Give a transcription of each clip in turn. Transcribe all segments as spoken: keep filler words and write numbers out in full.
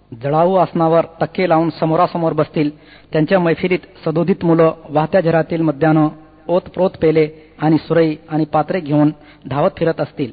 जळाऊ आसनावर टक्के लावून समोरासमोर बसतील. त्यांच्या मैफिलीत सदोदित मुलं वाहत्या झरातील मद्यानं ओतप्रोत पेले आणि सुरई आणि पात्रे घेऊन धावत फिरत असतील.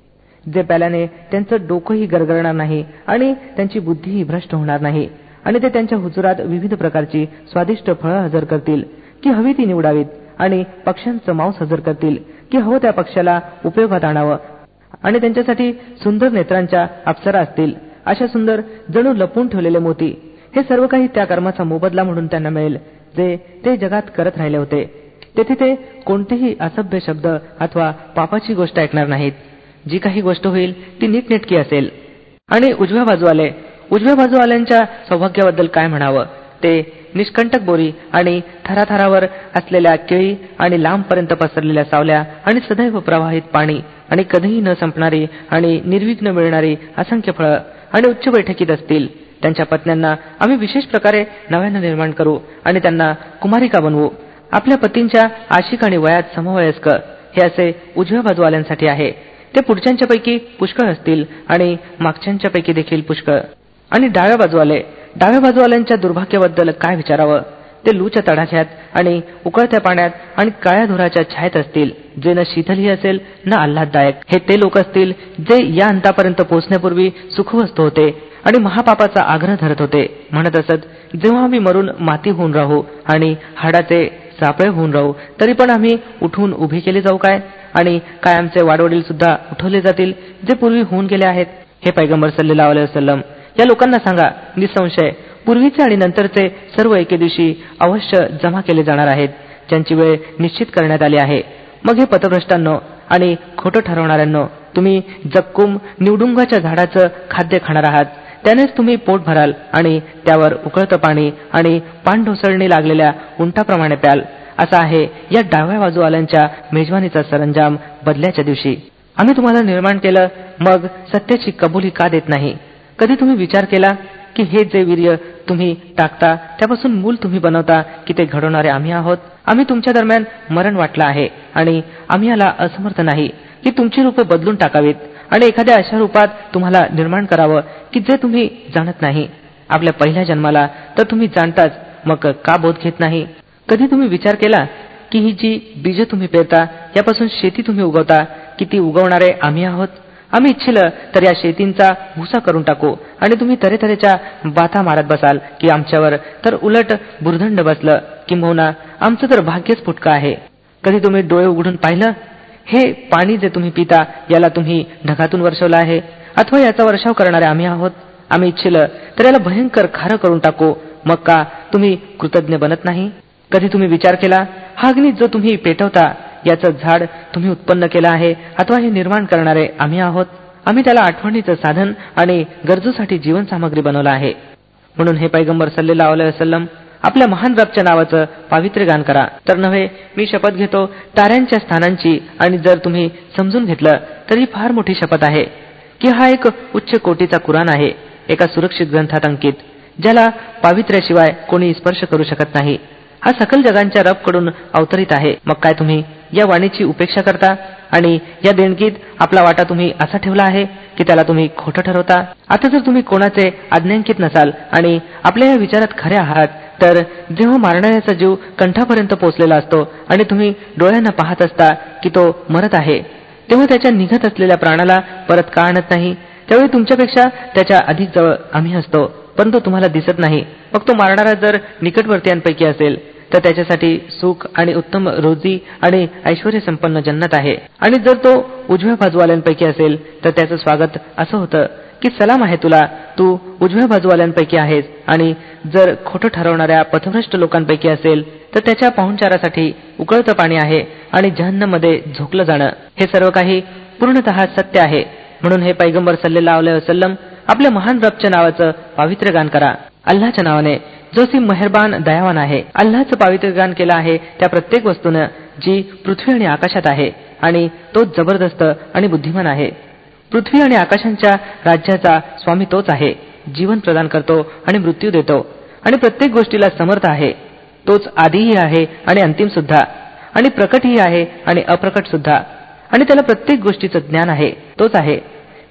जे प्याल्याने त्यांचं डोकंही गरगरणार नाही आणि त्यांची बुद्धीही भ्रष्ट होणार नाही. आणि ते त्यांच्या हुजुरात विविध प्रकारची स्वादिष्ट फळं हजर करतील की हवी ती निवडावीत, आणि पक्ष्यांचं मांस हजर करतील की हवं त्या पक्षाला उपयोगात आणावं. आणि त्यांच्यासाठी सुंदर नेत्रांच्या अप्सरा असतील, अशा सुंदर जणू लपवून ठेवलेले मोती. हे सर्व काही त्या कर्माचा मोबदला म्हणून त्यांना मिळेल जे ते जगात करत राहिले होते. तेथे ते कोणतेही असभ्य शब्द अथवा पापाची गोष्ट ऐकणार नाहीत. जी काही गोष्ट होईल ती नीटनेटकी असेल. आणि उजव्या बाजूवाले उजव्या बाजूवाल्यांच्या सौभाग्याबद्दल काय म्हणावं. ते निष्कंटक बोरी आणि थराथरावर असलेल्या केळी आणि लांबपर्यंत पसरलेल्या सावल्या आणि सदैव प्रवाहित पाणी आणि कधीही न संपणारी आणि निर्विघ्न मिळणारी असंख्य फळं आणि उच्च बैठकीत असतील. त्यांच्या पत्न्यांना आम्ही विशेष प्रकारे नव्यानं निर्माण करू आणि त्यांना कुमारिका बनवू. आपल्या पतींच्या आशिक आणि वयात समवयस्क हे असे उजव्या बाजूवाल्यांसाठी आहे. ते पुढच्यांच्या पैकी पुष्कळ असतील आणि मागच्यांच्या पैकी देखील पुष्कळ. आणि डाव्या बाजूवाले डाव्या बाजूवाल्यांच्या दुर्भाग्याबद्दल काय विचारावं. ते लूच्या तडाख्यात आणि उकळत्या पाण्यात आणि काळ्या धुराच्या छायेत असतील, जे न शीतलही असेल न आल्हाददायक. हे ते लोक असतील जे या अंतापर्यंत पोहोचण्यापूर्वी सुखवस्त होते आणि महापापाचा आग्रह धरत होते. म्हणत असत, जेव्हा आम्ही मरून माती होऊन राहू आणि हाडाचे सापळे होऊन राहू, तरी पण आम्ही उठून उभे केले जाऊ काय, आणि काय आमचे वाडवडील सुद्धा उठवले जातील जे पूर्वी होऊन गेले आहेत. हे पैगंबर सल्लल्लाहु अलैहि वसल्लम, या लोकांना सांगा, निसंशय पूर्वीचे आणि नंतरचे सर्व एके दिवशी अवश्य जमा केले जाणार आहेत, ज्यांची वेळ निश्चित करण्यात आली आहे. मग हे पथभ्रष्टांनो आणि खोटं ठरवणाऱ्यांनो, तुम्ही जक्कुम निवडुंगाच्या झाडाचं खाद्य खाणार आहात. त्यानेच तुम्ही पोट भराल आणि त्यावर उकळतं पाणी आणि पाणढोसळणी लागलेल्या उंटाप्रमाणे प्याल. असा आहे या डाव्या बाजूवाल्यांच्या मेजवानीचा सरंजाम बदल्याच्या दिवशी. आम्ही तुम्हाला निर्माण केलं, मग सत्याची कबुली का देत नाही. कधी तुम्ही विचार केला की हे जे वीर्य तुम्ही टाकता त्यापासून मूल तुम्ही बनवता की ते घडवणारे आम्ही आहोत. आम्ही तुमच्या दरम्यान मरण वाटलं आहे आणि आम्ही याला असमर्थ नाही की तुमची रूपं बदलून टाकावीत आणि एखाद्या अशा रूपात तुम्हाला निर्माण करावं की जे तुम्ही जाणत नाही. आपल्या पहिल्या जन्माला तर तुम्ही जाणताच, मग का बोध घेत नाही. कधी तुम्ही विचार केला की ही जी बीज तुम्ही पेरता यापासून शेती तुम्ही उगवता की ती उगवणारे आम्ही आहोत. आम्ही इच्छिलं तर या शेतींचा भुसा करून टाकू आणि तुम्ही तऱ्हेतऱ्हेच्या बाथा मारत बसाल की आमच्यावर तर उलट बुरदंड बसलं, किंबहुना आमचं तर भाग्यच फुटकं आहे. कधी तुम्ही डोळे उघडून पाहिलं, हे पाणी जे तुम्ही पिता याला तुम्ही ढगातून वर्षवलं आहे, अथवा याचा वर्षाव करणारे आम्ही आहोत. आम्ही इच्छिलं तर याला भयंकर खारं करून टाकू, मग का तुम्ही कृतज्ञ बनत नाही. कधी तुम्ही विचार केला, हा अग्नी जो तुम्ही पेटवता याचं झाड तुम्ही उत्पन्न केलं आहे, अथवा हे निर्माण करणारे आम्ही आहोत. आम्ही त्याला आठवणीचं साधन आणि गरजूसाठी जीवन सामग्री बनवलं आहे. म्हणून हे पैगंबर सल्लल्लाहु अलैहि वसल्लम, आपल्या महान रबच्या नावाचं पावित्र्य गान करा. तर नव्हे, मी शपथ घेतो ताऱ्यांच्या स्थानांची, आणि जर तुम्ही समजून घेतलं तर ही फार मोठी शपथ आहे की हा एक उच्च कोटीचा कुराण आहे, एका सुरक्षित ग्रंथात अंकित, ज्याला पावित्र्याशिवाय कोणी स्पर्श करू शकत नाही. हा सकल जगांच्या रबकडून अवतरित आहे. मग काय तुम्ही या वाणीची उपेक्षा करता आणि या देणगीत आपला वाटा तुम्ही असा ठेवला आहे की त्याला तुम्ही खोटं ठरवता. आता जर तुम्ही कोणाचे आज्ञांकित नसाल आणि आपल्या या विचारात खरे आहात, तर जेव्हा मारणाऱ्याचा जीव कंठापर्यंत पोहोचलेला असतो आणि तुम्ही डोळ्यांना पाहत असता की तो मरत आहे, तेव्हा त्याच्या निघत असलेल्या प्राणाला परत का आणत नाही. त्यावेळी तुमच्यापेक्षा त्याच्या अधिक जवळ आम्ही असतो, परंतु तुम्हाला दिसत नाही. मग तो मारणारा जर निकटवर्तीयांपैकी असेल तर त्याच्यासाठी सुख आणि उत्तम रोजी आणि ऐश्वर्य संपन्न जन्नत आहे. आणि जर तो उजव्या बाजूवाल्यांपैकी असेल तर त्याचं स्वागत असं होतं की सलाम आहे तुला, तू उजव्या बाजूवाल्यांपैकी आहेस. आणि जर खोटं ठरवणाऱ्या पथभ्रष्ट लोकांपैकी असेल तर त्याच्या पाहुणचारासाठी उकळतं पाणी आहे आणि जहन्नममध्ये झोकलं जाणं. हे सर्व काही पूर्णतः सत्य आहे. म्हणून हे पैगंबर सल्लल्लाहु अलैहि वसल्लम, आपल्या महान रबच्या नावाचं पावित्र्य गान करा. अल्लाच्या नावाने जो सी मेहरबान दयावान आहे. अल्लाचं पावित्र्य गान केलं आहे त्या प्रत्येक वस्तूनं जी पृथ्वी आणि आकाशात आहे, आणि तो जबरदस्त आणि बुद्धिमान आहे. पृथ्वी आणि आकाशांच्या राज्याचा स्वामी तोच आहे. जीवन प्रदान करतो आणि मृत्यू देतो आणि प्रत्येक गोष्टीला समर्थ आहे. तोच आदिही आहे आणि अंतिम सुद्धा, आणि प्रकटही आहे आणि अप्रकट सुद्धा, आणि त्याला प्रत्येक गोष्टीचं ज्ञान आहे. तोच आहे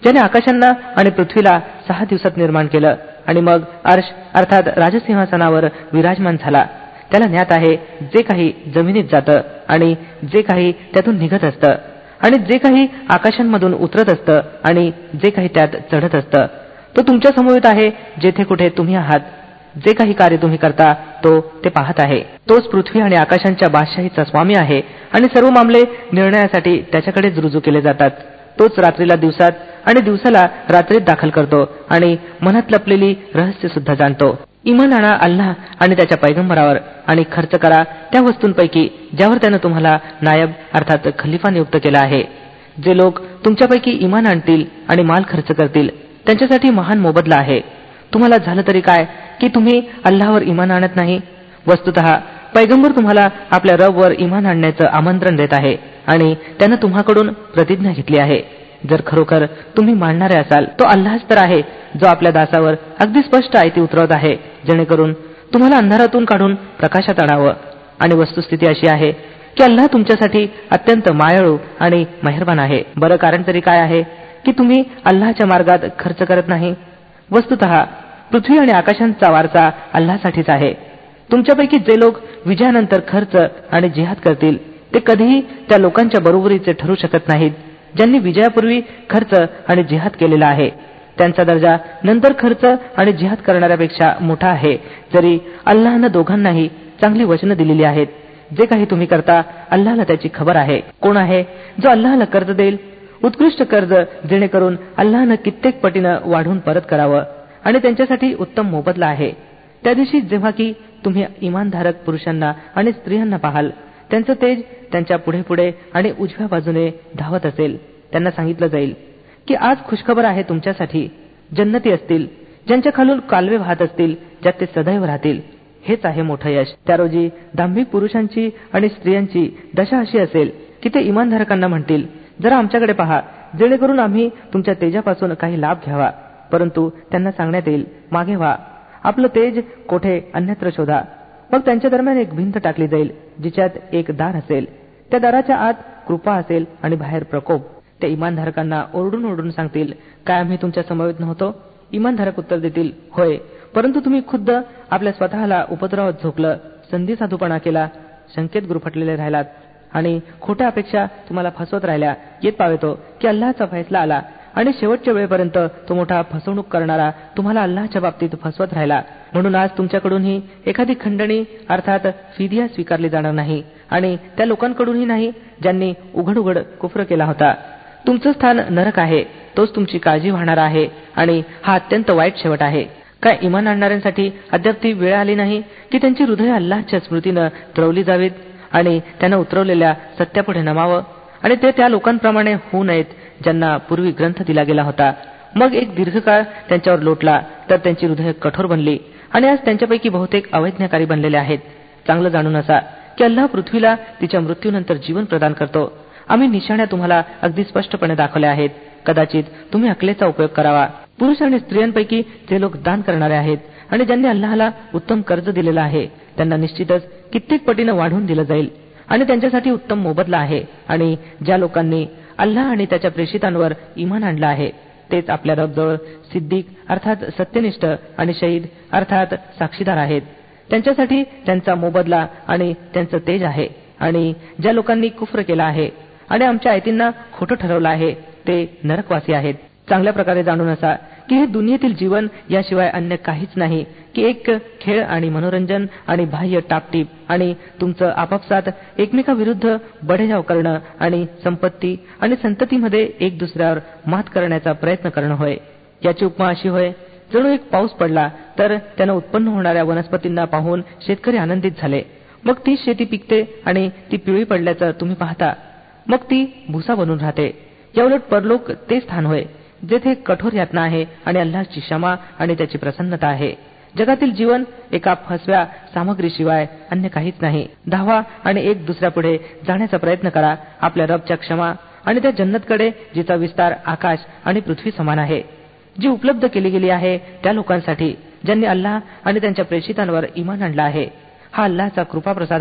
ज्याने आकाशांना आणि पृथ्वीला सहा दिवसात निर्माण केलं आणि मग अर्श अर्थात राजसिंहासनावर विराजमान झाला. त्याला ज्ञात आहे जे काही जमिनीत जातं आणि जे काही त्यातून निघत असतं आणि जे काही आकाशांमधून उतरत असतं आणि जे काही त्यात चढत असतं. तो तुमच्या समवेत आहे जेथे कुठे तुम्ही आहात. जे काही कार्य तुम्ही करता तो ते पाहत आहे. तोच पृथ्वी आणि आकाशांच्या बादशाहीचा स्वामी आहे आणि सर्व मामले निर्णयासाठी त्याच्याकडेच रुजू केले जातात. तोच रात्रीला दिवसात आणि दिवसाला रात्रीत दाखल करतो आणि मनात लपलेली रहस्य सुद्धा जाणतो. इमान आणा अल्लाह आणि त्याच्या पैगंबरावर आणि खर्च करा त्या वस्तूंपैकी ज्यावर त्यानं तुम्हाला नायब अर्थात खलिफा नियुक्त केला आहे. जे लोक तुमच्यापैकी इमान आणतील आणि माल खर्च करतील त्यांच्यासाठी महान मोबदला आहे. तुम्हाला झालं तरी काय की तुम्ही अल्लाहवर इमान आणत नाही? वस्तुतः पैगंबर तुम्हाला आपल्या रबवर इमान आणण्याचं आमंत्रण देत आहे आणि त्यानं तुम्हाकडून प्रतिज्ञा घेतली आहे. जर खरोखर तुम्ही मानणारे असाल तो अल्लाहच तर आहे जो आपल्या दासावर अगदी स्पष्ट आयती उतरवत आहे जेणेकरून तुम्हाला अंधारातून काढून प्रकाशात आणावं. आणि वस्तुस्थिती अशी आहे की अल्लाह तुमच्यासाठी अत्यंत मायाळू आणि मेहरबान आहे. बरं कारण तरी काय आहे की तुम्ही अल्लाहच्या मार्गात खर्च करत नाही? वस्तुतः पृथ्वी आणि आकाशांचा वारसा अल्लाहसाठीच आहे. तुमच्यापैकी जे लोक विजयानंतर खर्च आणि जिहाद करतील ते कधीही त्या लोकांच्या बरोबरीचे ठरू शकत नाहीत ज्यांनी विजयापूर्वी खर्च आणि जिहाद केलेला आहे. त्यांचा दर्जा नंतर खर्च आणि जिहाद करणाऱ्यापेक्षा मोठा आहे, जरी अल्लाहनं दोघांनाही चांगली वचनं दिलेली आहेत. जे काही तुम्ही करता अल्लाहला त्याची खबर आहे. कोण आहे जो अल्लाहला कर्ज देईल उत्कृष्ट कर्ज जेणेकरून अल्लाहनं कित्येक पटीनं वाढून परत करावं आणि त्यांच्यासाठी उत्तम मोबदला आहे. त्या दिवशी जेव्हा की तुम्ही इमानधारक पुरुषांना आणि स्त्रियांना पाहाल त्यांचं तेज त्यांच्या पुढे पुढे आणि उजव्या बाजूने धावत असेल. त्यांना सांगितलं जाईल की आज खुशखबर आहे तुमच्यासाठी. जन्नती असतील ज्यांच्या खालून कालवे वाहत असतील ज्यात ते सदैव राहतील. हेच आहे मोठं यश. त्या रोजी दांभिक पुरुषांची आणि स्त्रियांची दशा अशी असेल की ते इमानधारकांना म्हणतील जरा आमच्याकडे पहा जेणेकरून आम्ही तुमच्या तेजापासून काही लाभ घ्यावा. परंतु त्यांना सांगण्यात येईल मागे व्हा, आपलं तेज कोठे अन्यत्र शोधा. मग त्यांच्या दरम्यान एक भिंत टाकली जाईल जिच्यात एक दार असेल. त्या दाराच्या आत कृपा असेल आणि बाहेर प्रकोप. ते इमानधारकांना ओरडून ओरडून सांगतील काय आम्ही तुमच्या समवेत नव्हतो? इमानधारक उत्तर देतील होय, परंतु तुम्ही खुद्द आपल्या स्वतःला उपद्रवात झोकलं, संधी साधूपणा केला, शंकेत गुरफटलेले राहिलात आणि खोट्या अपेक्षा तुम्हाला फसवत राहिल्या. येत पावेतो की अल्लाहचा फैसला आला आणि शेवटच्या वेळेपर्यंत तो मोठा फसवणूक करणारा तुम्हाला अल्लाहच्या बाबतीत फसवत राहिला. म्हणून आज तुमच्याकडूनही एखादी खंडणी अर्थात फिदिया स्वीकारली जाणार नाही आणि त्या लोकांकडूनही नाही ज्यांनी उघड उघड कुफ्र केला होता. तुमचं स्थान नरक आहे, तोच तुमची काळजी वाहणारा आहे आणि हा अत्यंत वाईट शेवट आहे. काय इमान आणणाऱ्यांसाठी अद्याप ती वेळ आली नाही की त्यांची हृदय अल्लाहच्या स्मृतीनं द्रवली जावीत आणि त्यांना उतरवलेल्या सत्यापुढे नमावं आणि ते त्या लोकांप्रमाणे होऊ नयेत ज्यांना पूर्वी ग्रंथ दिला गेला होता. मग एक दीर्घकाळ त्यांच्यावर लोटला तर त्यांची हृदय कठोर बनली आणि आज त्यांच्यापैकी बहुतेक अवैज्ञाकारी बनलेले आहेत. चांगलं जाणून असा की अल्लाह पृथ्वीला तिच्या मृत्यूनंतर जीवन प्रदान करतो. आम्ही निशाण्या तुम्हाला अगदी स्पष्टपणे दाखवल्या आहेत. कदाचित तुम्ही अकलेचा उपयोग करावा. पुरुष आणि स्त्रियांपैकी जे लोक दान करणारे आहेत आणि ज्यांनी अल्लाहला उत्तम कर्ज दिलेलं आहे त्यांना निश्चितच कित्येक पटीनं वाढवून दिलं जाईल आणि त्यांच्यासाठी उत्तम मोबदला आहे. आणि ज्या लोकांनी अल्लाह आणि त्याच्या प्रेषितांवर इमान आणलं आहे तेच आपल्या रबजवळ सिद्दीक अर्थात सत्यनिष्ठ आणि शहीद अर्थात साक्षीदार आहेत. त्यांच्यासाठी त्यांचा मोबदला आणि त्यांचं तेज आहे. आणि ज्या लोकांनी कुफ्र केला आहे आणि आमच्या आयतींना खोटं ठरवलं आहे ते नरकवासी आहेत. चांगल्या प्रकारे जाणून असा की हे दुनियेतील जीवन याशिवाय अन्य काहीच नाही की एक खेळ आणि मनोरंजन आणि बाह्य टापटीप आणि तुमचं आपापसात एकमेकाविरुद्ध बडेजाव करणं आणि संपत्ती आणि संततीमध्ये एक दुसऱ्यावर मात करण्याचा प्रयत्न करणं होय. याची उपमा अशी होय जणू एक पाऊस पडला तर त्यानं उत्पन्न होणाऱ्या वनस्पतींना पाहून शेतकरी आनंदित झाले. मग ती शेती पिकते आणि ती पिवळी पडल्याचं तुम्ही पाहता. मग ती भुसा बनून राहते. याउलट परलोक ते स्थान होय जेथे कठोर यातना आहे आणि अल्लाहची क्षमा आणि त्याची प्रसन्नता आहे. जगातील जीवन एका फसव्या सामग्रीशिवाय अन्य काहीच नाही. धावा आणि एक दुसऱ्यापुढे जाण्याचा प्रयत्न करा आपल्या रबच्या क्षमा आणि त्या जन्नतकडे जिचा विस्तार आकाश आणि पृथ्वी समान आहे, जी उपलब्ध केली गेली आहे त्या लोकांसाठी ज्यांनी अल्लाह आणि त्यांच्या प्रेषितांवर इमान आणलं आहे. हा अल्लाहचा कृपाप्रसाद आहे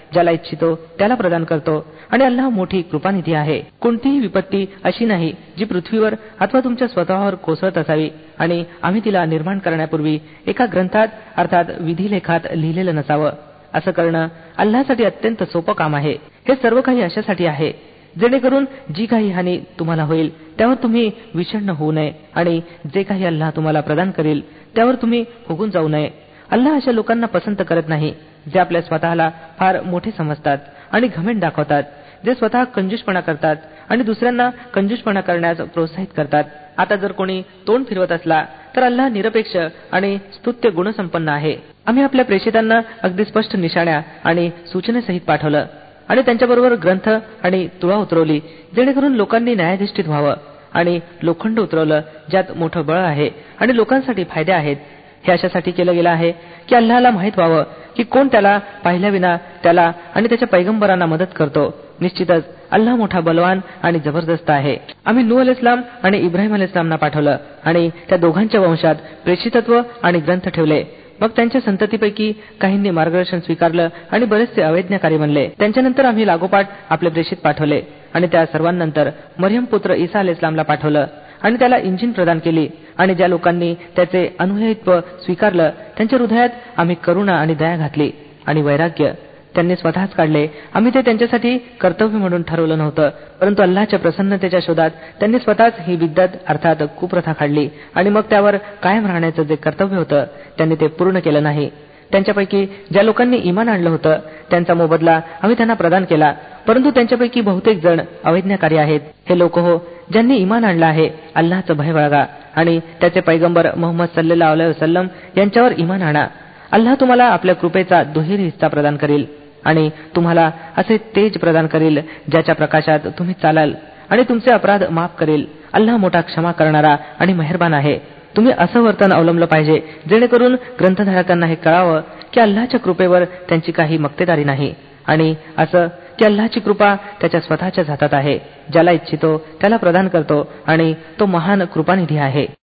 ज्याला इच्छितो त्याला प्रदान करतो आणि अल्लाह मोठी कृपानिधी आहे. कोणतीही विपत्ती अशी नाही जी पृथ्वीवर अथवा तुमच्या स्वतःवर कोसळत असावी आणि आम्ही तिला निर्माण करण्यापूर्वी एका ग्रंथात अर्थात विधिलेखात लिहिलेलं नसावं. असं करणं अल्लाहसाठी अत्यंत सोपं काम आहे. हे सर्व काही अशासाठी आहे जेणेकरून जी काही हानी तुम्हाला होईल त्यावर तुम्ही विषण्ण होऊ नये आणि जे काही अल्लाह तुम्हाला प्रदान करेल त्यावर तुम्ही फुगून जाऊ नये. अल्लाह अशा लोकांना पसंत करत नाही जे आपल्या स्वतःला फार मोठे समजतात आणि घमेंड दाखवतात, जे स्वतः कंजूसपणा करतात आणि दुसऱ्यांना कंजूसपणा करण्यास प्रोत्साहित करतात. आता जर कोणी तोंड फिरवत असला तर अल्लाह निरपेक्ष आणि स्तुत्य गुणसंपन्न आहे. आम्ही आपल्या प्रेषितांना अगदी स्पष्ट निशाण्या आणि सूचनेसहित पाठवलं आणि त्यांच्याबरोबर ग्रंथ आणि तुळा उतरवली जेणेकरून लोकांनी न्यायाधिष्ठित व्हावं आणि लोखंड उतरवलं ज्यात मोठं बळ आहे आणि लोकांसाठी फायदे आहेत. हे अशासाठी केलं गेलं आहे की अल्लाहला माहित व्हावं की कोण त्याला पाहिल्याविना त्याला आणि त्याच्या पैगंबरांना मदत करतो. निश्चितच अल्लाह मोठा बलवान आणि जबरदस्त आहे. आम्ही नूह अलैहिस्सलाम आणि इब्राहिम अलैहिस्सलामना पाठवलं आणि त्या दोघांच्या वंशात प्रेषितत्व आणि ग्रंथ ठेवले. मग त्यांच्या संततीपैकी काहींनी मार्गदर्शन स्वीकारलं आणि बरेचसे अवैज्ञाकारी बनले. त्यांच्यानंतर आम्ही लागोपाठ आपले प्रेषित पाठवले आणि त्या सर्वांनंतर मरियम पुत्र ईसा अलैहिस्सलामला पाठवलं आणि त्याला इंजिन प्रदान केली. आणि ज्या लोकांनी त्याचे अनुयायित्व स्वीकारलं त्यांच्या हृदयात आम्ही करुणा आणि दया घातली आणि वैराग्य त्यांनी स्वतःच काढले. आम्ही ते त्यांच्यासाठी कर्तव्य म्हणून ठरवलं नव्हतं, परंतु अल्लाहच्या प्रसन्नतेच्या शोधात त्यांनी स्वतःच ही बिद्दत अर्थात कुप्रथा काढली आणि मग त्यावर कायम राहण्याचं जे कर्तव्य होतं त्यांनी ते पूर्ण केलं नाही. त्यांच्यापैकी ज्या लोकांनी इमान आणलं होतं त्यांचा मोबदला आम्ही त्यांना प्रदान केला, परंतु त्यांच्यापैकी बहुतेक जण अवैज्ञाकारी आहेत. हे लोक हो ज्यांनी इमान आणलं आहे, अल्लाहचं भय बाळगा आणि त्याचे पैगंबर मोहम्मद सल्लल्लाहु अलैहि वसल्लम यांच्यावर इमान आणा. अल्लाह तुम्हाला आपल्या कृपेचा दुहेरी हिस्सा प्रदान करील आणि तुम्हाला असे तेज प्रदान करील ज्याच्या प्रकाशात तुम्ही चालाल आणि तुमचे अपराध माफ करेल. अल्लाह मोठा क्षमा करणारा आणि मेहरबान आहे. तुम्ही असं वर्तन अवलंबलं पाहिजे जेणेकरून ग्रंथधारकांना हे कळावं की अल्लाहच्या कृपेवर त्यांची काही मक्तेदारी नाही आणि असं की अल्लाहची कृपा त्याच्या स्वतःच्याच हातात आहे. ज्याला इच्छितो त्याला प्रदान करतो आणि तो महान कृपानिधी आहे.